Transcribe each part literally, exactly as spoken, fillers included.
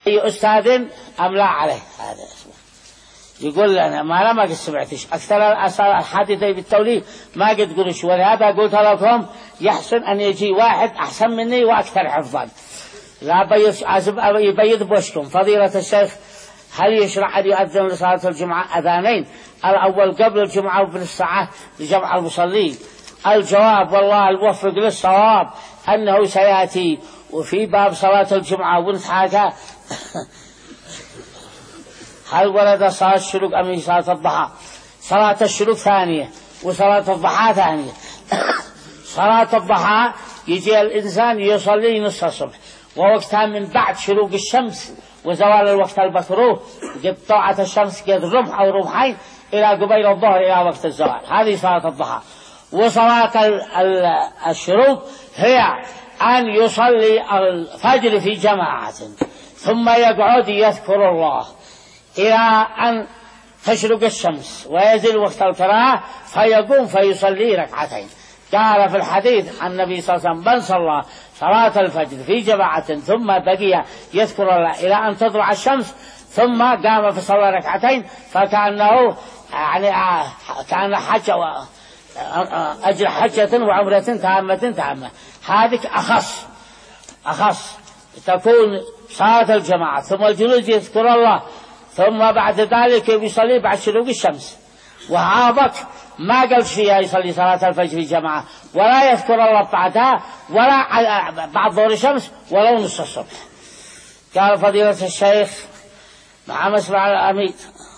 أي أستاذ أم لا عليه هذا اسمه. يقول لنا ما أنا ما قد سمعتش أكثر الحادثة بالتوليد ما قد قلش، ولهذا قلت لكم يحسن أن يجي واحد أحسن مني وأكثر حفظا. لا يبيض بوشكم فضيلة الشيخ، هل يشرع أن يؤذن لصلاة الجمعة أذانين، الأول قبل الجمعة وبنص ساعة لجمع المصلين؟ الجواب والله الموفق للصواب أنه سيأتي وفي باب صلاة الجمعة ونتحاكى هل ولد صلاة الشروق أم صلاة الضحى؟ صلاة الشروق ثانية وصلاة الضحى ثانية. صلاة الضحى يجي الإنسان يصلي نصف الصبح ووقتها من بعد شروق الشمس وزوال الوقت المكروه، قد طلعت الشمس قد رمح أو رمحين إلى قبيل الظهر إلى وقت الزوال، هذه صلاة الضحى. وصلاة الشروق هي أن يصلي الفجر في جماعة ثم يقعد يذكر الله إلى أن تشرق الشمس ويزل وقت الكراهة فيقوم فيصلي ركعتين. قال في الحديث عن النبي صلى الله عليه وسلم: من صلى صلاة الفجر في جماعة ثم بقي يذكر الله إلى أن تطلع الشمس ثم قام فصلى ركعتين فكأنه يعني كان حج أجر حجة وعمرة تامة تامة. هذه أخص أخص تكون صلاة الجماعة ثم الجلوس يذكر الله ثم بعد ذلك يصلي بعد شروق الشمس. وهذاك ما قال فيها يصلي صلاة الفجر في جماعة ولا يذكر الله بعدها ولا بعد ظهر الشمس ولا نصف الصبح. قال فضيلة الشيخ مع مسمع الأمير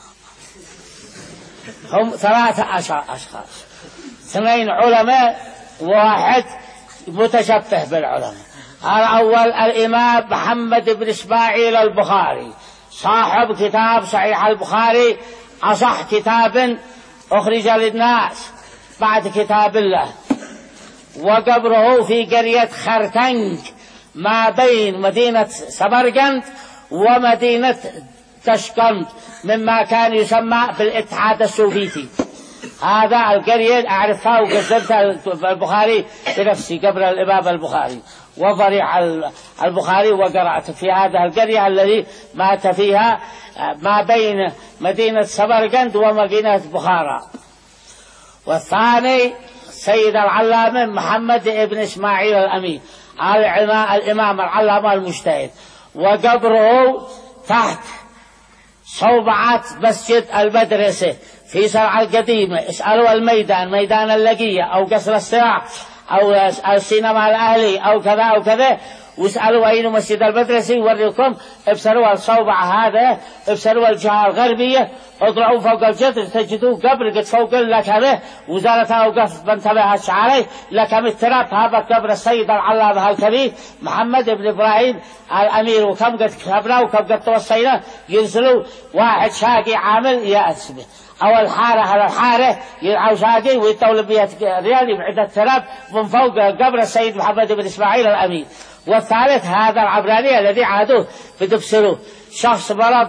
هم ثلاثة أشخاص، اثنين علماء وواحد متشبه بالعلماء. الأول الإمام محمد بن إسماعيل البخاري صاحب كتاب صحيح البخاري، أصح كتاب أخرج للناس بعد كتاب الله، وقبره في قرية خرتنج ما بين مدينة سمرقند ومدينة تشقند مما كان يسمى بالاتحاد السوفيتي. هذا القرية أعرفها وقدرتها البخاري بنفسي قبل الإمام البخاري، وضريح البخاري وقرأت في هذا القرية الذي مات فيها ما بين مدينة سمرقند ومدينة بخارى. والثاني سيد العلامة محمد بن إسماعيل الأمين الإمام العلامة المجتهد، وقبره تحت صوبعة مسجد المدرسة في سرعة القديمة. اسألوا الميدان ميدان اللقية أو قصر السراع أو السينما الأهلي أو كذا أو كذا، واسألوا أين مسجد المدرسة يوريكم. ابصروا الصوبعة هذا، ابصروا الجهة الغربية، اطلعوا فوق الجدر تجدوا قبر قد فوق لكمه وزارة أوقاف بنتبه الشعري لكم التراب. هذا قبر السيد العلامة الكبير محمد بن إبراهيم الأمير. وكم قد كبرنا وكم قد توصينا ينزلوا واحد شاقي عامل يأسبه أو الحارة على الحارة يرعوا شاقي ويطول بيت ريال يبعد التراب من فوق قبر السيد محمد بن إسماعيل الأمير. والثالث هذا العبراني الذي عادوه بدبسلوه، شخص مرض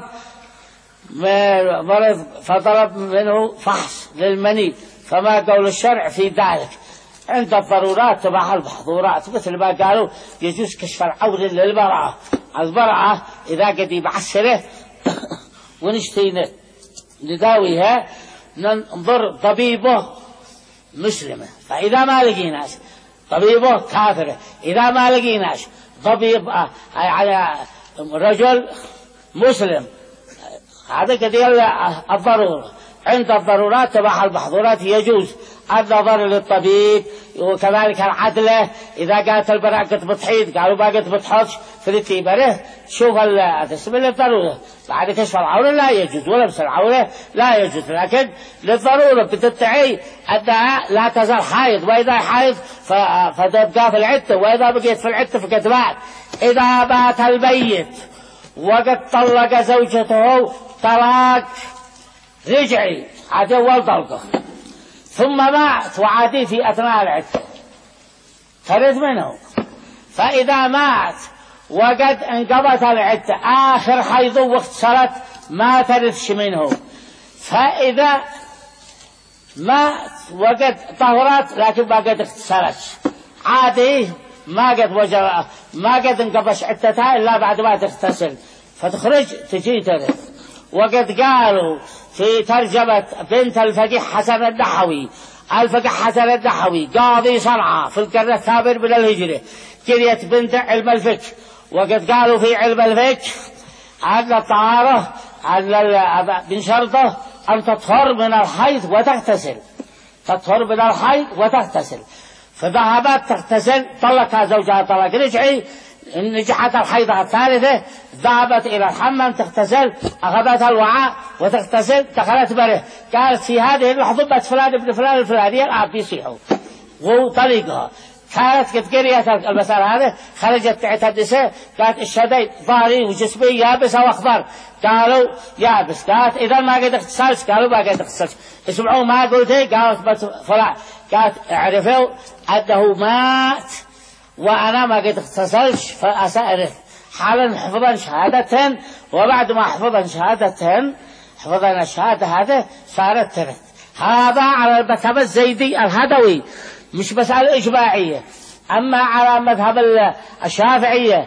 مرض فطلب منه فحص للمني، فما قول الشرع في ذلك؟ عند الضرورات تبع المحظورات، مثل ما قالوا يجوز كشف العور للمرأة. المرأة إذا قد يبعسره ونشتينه نداويها ننظر طبيبه مسلمة، فإذا ما لقيناش طبيبه كافرة، إذا ما لقيناش طبيب على رجل مسلم، هذا كده الضرورة. عند الضرورات تبع المحظورات يجوز النظر للطبيب. وكذلك العدلة إذا قالت البراء قد بتحيد قالوا ما قد بتحطش في التيبره شوف الاسم للضرورة. بعد كشف العورة لا يجوز ولبس العورة لا يجوز، لكن للضرورة بتدعي أنها لا تزال حائض، وإذا حائض فتبقى في العدة، وإذا بقيت في العدة فقد مات. إذا مات الميت وقد طلق زوجته طلاق رجعي عاد أول طلقة ثم مات وعادي في أثناء العدة ترد منه، فإذا مات وقد انقضت العدة آخر حيض وقت صلاة ما تردش منه. فإذا مات وقد طهرت لكن ما قد اغتسلت عادي ما قد وجر ما قد انقضت عدتها إلا بعد ما تغتسل، فتخرج تجي ترث. وقد قالوا في ترجمة بنت الفقيه حسن الدحوي، الفقيه حسن الدحوي قاضي صنعاء في القرن الثامن من الهجرة، قرية بنت علم الفقه. وقد قالوا في علم الفقه أن الطهارة من شرطه أن تطهر من الحيض وتغتسل، تطهر من الحيض وتغتسل. فذهبت تغتسل، طلقها زوجها طلاق رجعي، نجحت الحيضة الثالثة، ذهبت إلى الحمام تغتسل، أخذت الوعاء وتغتسل، دخلت بره، قالت في هذه اللحظة بات فلان ابن فلان الفلاني الآن بيصيحوا وطريقها. كانت قد قريت المسألة هذه، خرجت تعتدسه، قالت الشديد ظهري وجسمي يابس أو أخضر، قالوا يابس. قالت إذا ما قد اغتسلت، قالوا ما قد اغتسلت. اسمعوا ما قلت، قالت فلان، قالت اعرفوا أنه مات وأنا ما قد اغتسلت فأسأرث. حالا حفظا شهادتهن، وبعد ما حفظا شهادتهن حفظنا الشهادة هذه صارت ترث. هذا على المذهب الزيدي الهدوي، مش مسألة إجماعية. أما على مذهب الشافعية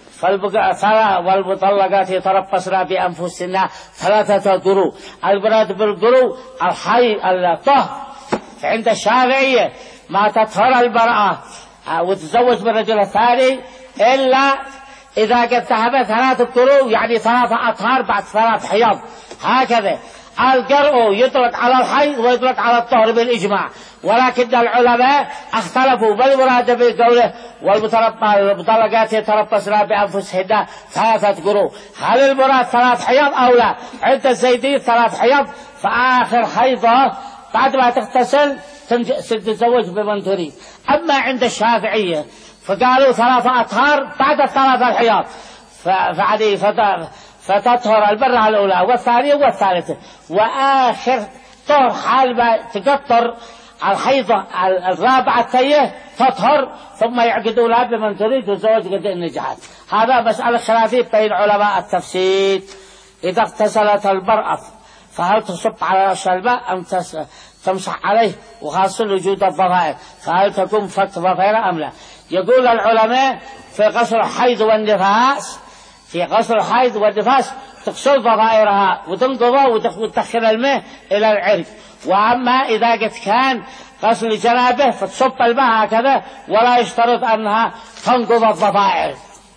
والمطلقات يتربصن بأنفسهن ثلاثة قروء. المراد بالقروء الحي الطهر. عند الشافعية ما تطهر المرأة وتتزوج بالرجل الثاني إلا إذا قد ذهبت ثلاثة قروء، يعني ثلاثة أطهار بعد ثلاث حيض. هكذا القرء يطلق على الحيض ويطلق على الطهر بالإجماع، ولكن العلماء اختلفوا بالمراد بقوله والمطلقات يتربصن بأنفسهن ثلاثة قروء، هل المراد ثلاث حيض أو لا؟ عند الزيدي ثلاث حيض، فآخر حيضة بعد ما تغتسل تتزوج بمن تريد. أما عند الشافعية فقالوا ثلاثة أطهار بعد الثلاثة الحيض، فعليه فتطهر المرة الأولى والثانية والثالثة، وآخر طهر حال ما تقطر الحيضة الرابعة التيه تطهر، ثم يعقدوا لها بمن تريد والزواج قد نجحت. هذا مسألة خلافية بين علماء التفسير. إذا اغتسلت المرأة فهل تصب على رأس الماء أم تمسح عليه، وخاصة وجود الضفائر، فهل تكون فك ضفائر أم لا؟ يقول العلماء في غسل الحيض والنفاس، في غسل الحيض والنفاس تغسل ضفائرها وتنقضها وتدخل الماء إلى العرق. وأما إذا قد كان غسل جنابه فتصب الماء هكذا، ولا يشترط أنها تنقض الضفائر.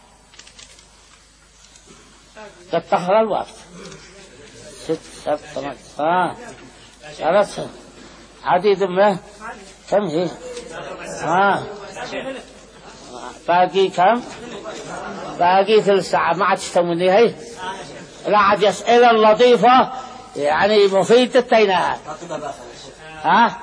قد تخر الوقت ست سبع ثمان آه ثلاثة عديد ما كم هي آه باقي كم باقي ثلث ساعة ما عاد تستمني هي لا عاد يسأل اللطيفة يعني مفيدة تينها ها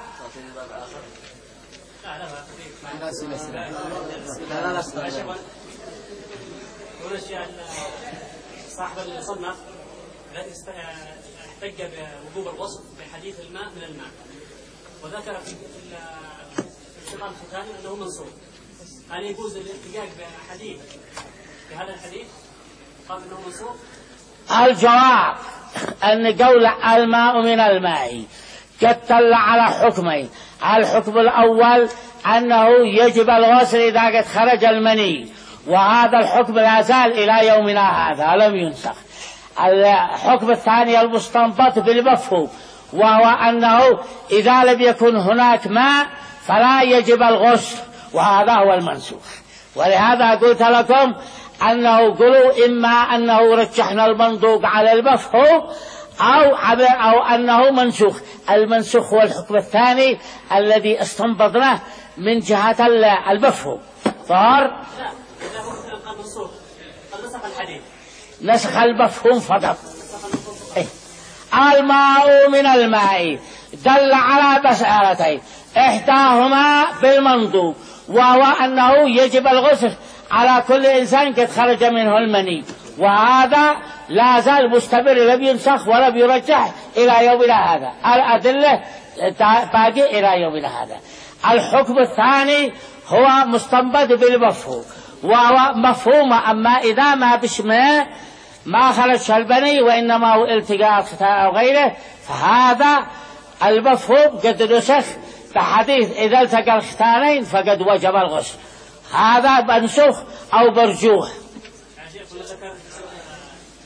صاحب المصنف الذي احتج بوجوب الوصف بحديث الماء من الماء، وذكر في الشطر الختامي انه منصوب. هل يجوز الاحتجاج بحديث بهذا الحديث قال انه منصوب؟ الجواب ان قول الماء من الماء قد دل على حكمين. الحكم الاول انه يجب الغسل اذا قد خرج المني، وهذا الحكم لا زال إلى يومنا هذا لم ينسخ. الحكم الثاني المستنبط بالمفهوم، وهو أنه إذا لم يكن هناك ماء فلا يجب الغسل، وهذا هو المنسوخ. ولهذا قلت لكم أنه قلوا إما أنه رجحنا المنطوق على المفهوم أو, أو أنه منسوخ. المنسوخ هو الحكم الثاني الذي استنبطناه من جهة المفهوم. ظهر نسخ المفهوم فقط. إيه؟ الماء من الماء دل على مسألتين، إحداهما بالمنطوق وهو أنه يجب الغسل على كل إنسان قد خرج منه المني، وهذا لا زال مستمر لم ينسخ ولم يرجح إلى يومنا هذا. الأدلة باقي إلى يومنا هذا. الحكم الثاني هو مستنبط بالمفهوم، وهو مفهوم أما إذا ما بشمه ما خرج البني وإنما هو التقاء الختان أو غيره، فهذا المفهوم قد نسخ بحديث إذا التقى الختانين فقد وجب الغسل. هذا منسوخ أو مرجوح.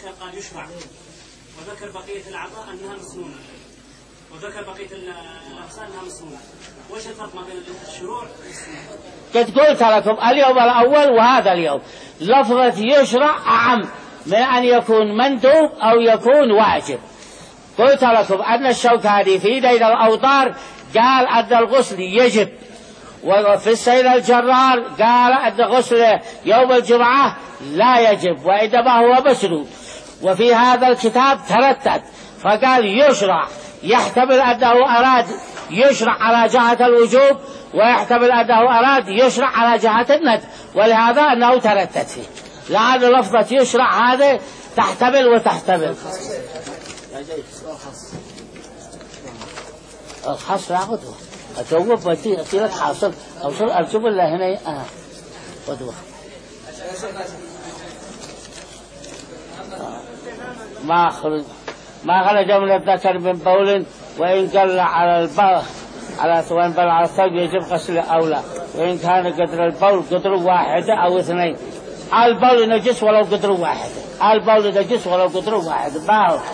الشيخ قال يشرع، وذكر بقية الأعضاء أنها مسنونة، وذكر بقية الأغسال أنها مسنونة. وش الفرق ما بين الشروع والسنة؟ قد قلت لكم اليوم الأول وهذا اليوم لفظة يشرع أعم من أن يكون مندوب أو يكون واجب. قلت لكم أن الشوكاني في نيل الأوطار قال أن الغسل يجب، وفي السيل الجرار قال أن غسل يوم الجمعة لا يجب وإنما هو مسنون. وفي هذا الكتاب تردد فقال يشرع، يحتمل أنه أراد يشرع على جهة الوجوب، ويحتمل أنه أراد يشرع على جهة الندب، ولهذا أنه تردد فيه، لأن لفظة يشرع هذه تحتمل وتحتمل. الخاص لا غدوة أتوقف وأتي لك حاصل أوصل أرجو الله هنا آه غدوة ما خرج ما خرج من الذكر من بول، وإن قل على البول على سواء بل على الثوب يجب غسله أو لا، وإن كان قدر البول قدر واحد أو اثنين. البول نجس ولو قدر واحد، البول نجس ولو قدر واحد. ما هو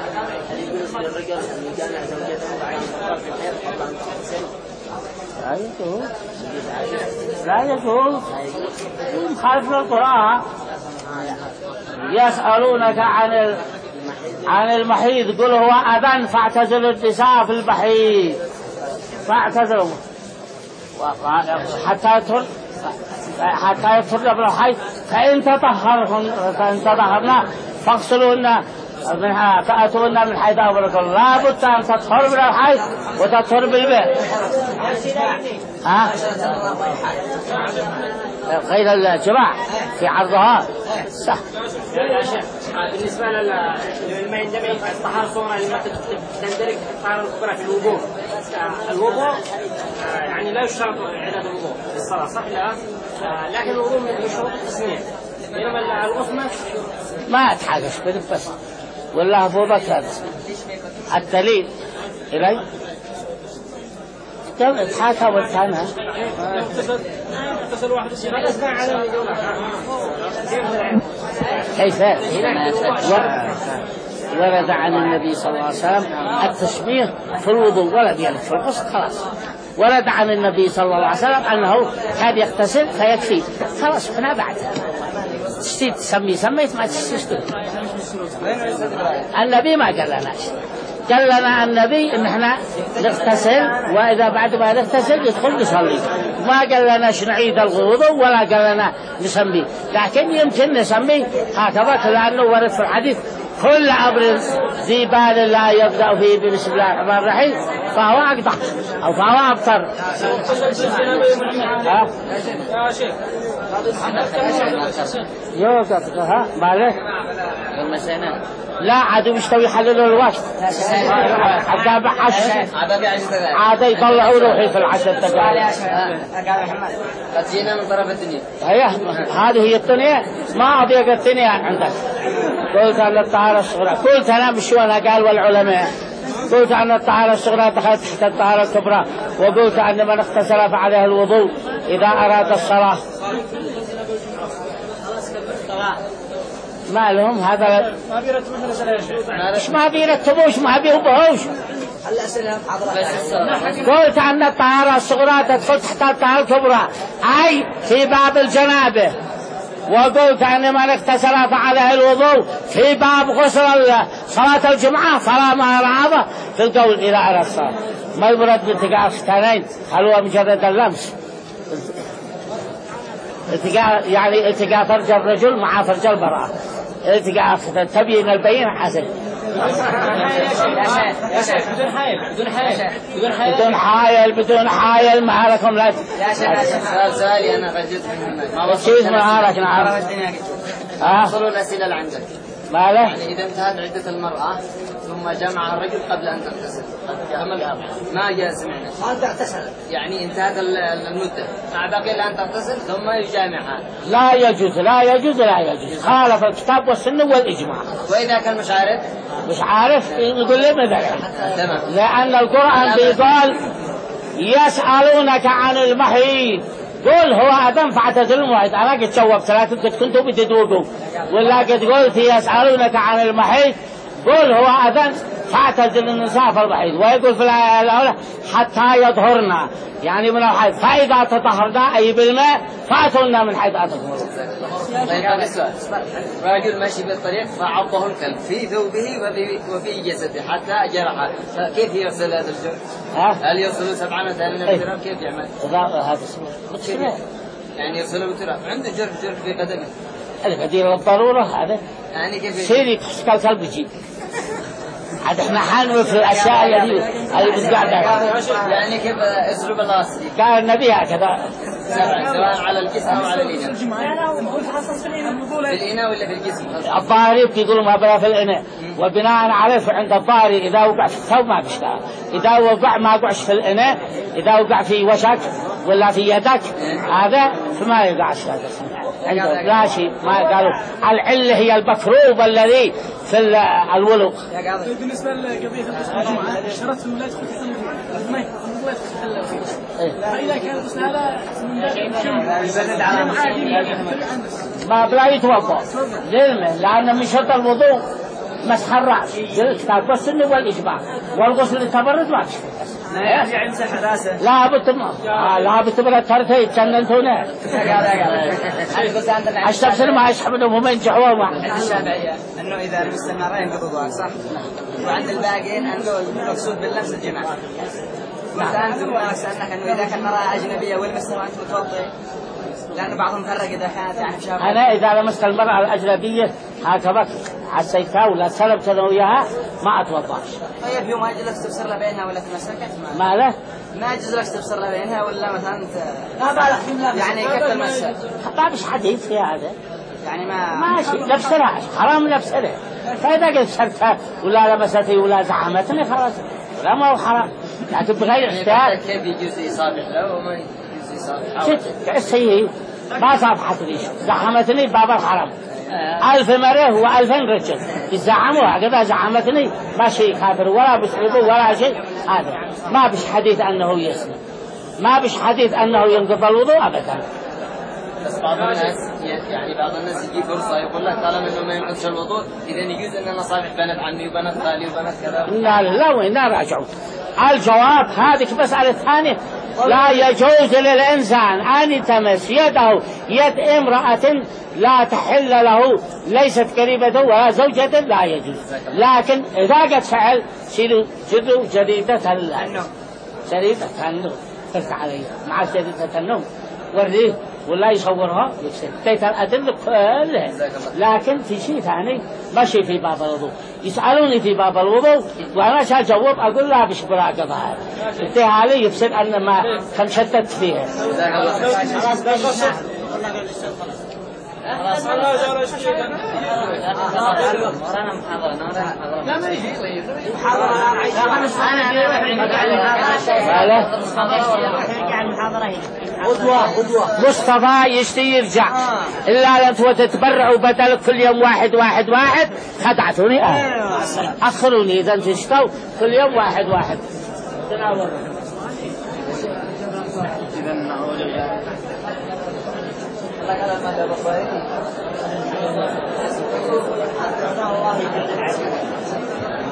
لا يجوز، لا يجوز مخالف للقرآن. يسألونك عن عن المحيض قل هو أذى فاعتزلوا النساء في المحيض، فاعتزلوا حتى يدخل حتى يدخل من الحيض، فإن تطهرن فإن تطهرن فاغسلوهن منها فأتوهن من حيث أمركم. لا بد أن تطهر من الحيض وتطهر بالماء. ها غير الجماع في عرضها صح. بالنسبة للماء يندمج الطهارة صورة لما تندرج الطهارة الكبرى في الوضوء. الوضوء يعني لا يشترط إعادة الوضوء في الصلاة صح لا، لكن الوضوء يشترط التسمية، بينما الغسمة ما تحاجش بدك بس والله فوضك هذا الدليل إلي كم اتحاكى والثانها كيف ورد عن النبي صلى الله عليه وسلم التسمية في الوضوء ولم يرد في الغسل خلاص. ورد عن النبي صلى الله عليه وسلم أنه كان يغتسل فيكفي خلاص هنا بعد تشتي تسمي سميت ما تشتي. النبي ما قال لنا قال لنا النبي ان احنا نغتسل، واذا بعد ما نغتسل يدخل نصلي، ما قال لنا نعيد الوضوء ولا قال لنا نسمي، لكن يمكن نسمي هكذا لانه ورد في الحديث كل امر ذي بال لا يبدا فيه بسم الله الرحمن الرحيم فهو اقطع او فهو ابطر. ها يا شيخ يوقف ها ماله لا عاد يستوي يحللوا الوقت حتى بعش عاد يطلعوا روحي في العشر دقائق. قد جينا من طرف الدنيا هي هذه هي الدنيا ما أضيق الدنيا عندك. قلت أن الطهارة الصغرى قلت أنا مش ولا قال والعلماء قلت أن الطهارة الصغرى دخلت تحت الطهارة الكبرى، وقلت أن من اغتسل فعليه الوضوء إذا أراد الصلاة. ما لهم هذا مش ما بيرتبوش ما بيهبهوش. قلت أن الطهارة الصغرى تدخل تحت الطهارة الكبرى أي في باب الجنابة، وقلت أن من اغتسل فعليه الوضوء في باب غسل صلاة الجمعة فلا معارضة في القول إلى أرى الصلاة. ما يبرد بالتقاء الختانين هل هو مجرد اللمس؟ التقاء يعني التقاء فرج الرجل مع فرج المرأة، التقاء تبين البين حسن بدون حايل بدون حايل ما لكم لا سؤالي أنا رجلت ما كيف ما لك نعرف ها صلوا الأسئلة اللي عندك ما له يعني إذا انتهت عدة المرأة ثم جمع الرجل قبل أن تغتسل ما جاء سمعنا يعني انتهت المدة مع بقي لأن تغتسل ثم يجامعها لا يجوز لا يجوز لا يجوز خالف الكتاب والسنة والإجماع. وإذا كان مش عارف مش عارف يقول لي مثلا تمام، لأن القرآن بيقول يسألونك عن المحيض قول هو أدم فاعتزل المحيط. أنا قد جاوبت لكن قد كنتوا بتدوقوا ولا قد قلت يسألونك عن المحيط قول هو أذن فاعتزل النساء في المحيط. ويقول في الآية الأولى حتى يطهرنا يعني من الحيض فإذا تطهرنا أي بالماء فأتونا من حيث أتطهرون. رجل ماشي بالطريق فعضه الكلب في ثوبه وفي جسده حتى جرحه كيف يغسل هذا الجرح؟ هل يغسل سبع مثلا من التراب كيف يعمل؟ هذا يعني يغسله بالتراب عنده جرح جرح في قدمه القدير الضرورة هذا يعني كيف سيري تحسك الكلب يجيب عاد احنا حانوا في الاشياء اللي اللي بتقعدها يعني كيف اسلوب الاصلي قال النبي هكذا سواء على الجسم او على الاناء في الاناء ولا في الجسم الظاهري يقولوا ما بلا في الاناء وبناء عليه عند الظاهري اذا وقع في الثوب ما بيشتغل اذا وقع ما وقعش في الاناء اذا وقع في وشك ولا في يدك هذا فما يقعش هذا عنده لا شيء ما قالوا العله هي المفروض الذي في الولوغ. بالنسبه لقضيه الجمعه اشترط الولاد خصوصا الماء الولاد فاذا كان الغسل هذا ما بلا يتوضا للمه لان من شرط الوضوء مسح الراس الكتاب والسنه والاجماع والغسل للتبرد ما لا بتم لا بتبرد ترتي تننتونا اشرب سنه ما يسحبهم هم ينجحوا ما الشافعيه انه اذا المستمر ينقضوا صح وعند الباقيين انه المقصود باللمس الجماع مثلا انتم ما سالناك انه اذا كان مرأة اجنبيه والمستمر انت متوضئ لأن بعضهم فرق إذا كانت يعني شابة. أنا إذا لمست المرأة الأجنبية هكذا عسيتها ولا سلمت أنا وياها ما أتوضاش. طيب يوم أجلس تبصر له بينها ولا تمسكت ما؟ ما له؟ ما أجلس لك تبصر له بينها ولا مثلا لا بالك يعني كتر مسك. ما بش حديث في هذا. يعني ما ماشي لبسها حرام لبسها. فإذا قلت شرتها ولا لمستي ولا زعمتني خلاص لا ما هو حرام. لكن بغير اختيار. كيف يجوز يصافح له وما يجوز يصافح؟ شت كأسيه ما صافحت ليش زحمتني باب الحرم ألف مرة وألفين رجل يزعموا هكذا زعمتني ما شيء كافر ولا بسعبه ولا شيء هذا ما بش حديث أنه يسلم ما بش حديث أنه ينقض الوضوء أبدا. بس بعض الناس يعني بعض الناس يجي فرصة يقول لك طالما إنه ما ينقضش الوضوء إذا يجوز إن أنا صافح بنات عمي وبنات خالي وبنات كذا. لا لا وين راجعوا الجواب هذه مسألة ثانية لا يجوز للإنسان أن يتمس يده يد امرأة لا تحل له ليست قريبة ولا زوجة لا يجوز. لكن إذا قد فعل شيلوا جدوا جريدة النوم جريدة النوم فرق عليها مع جريدة النوم وريه ولا يصورها يكسر الأدلة كلها. لكن في شيء ثاني ماشي في باب الوضوء يسألوني في باب الوضوء وأنا شاجوب أقول لا بش براقة هذا انتهى علي يفسد أن ما كان شدت فيها. خلاص الله جل شيئا ورانا محاضرة لا ما يجي مصطفى يشتي يرجع إلا أنت وتتبرعوا بدل كل يوم واحد واحد واحد خدعتوني أه أخروني إذا تشتوا كل يوم واحد واحد تناول إذا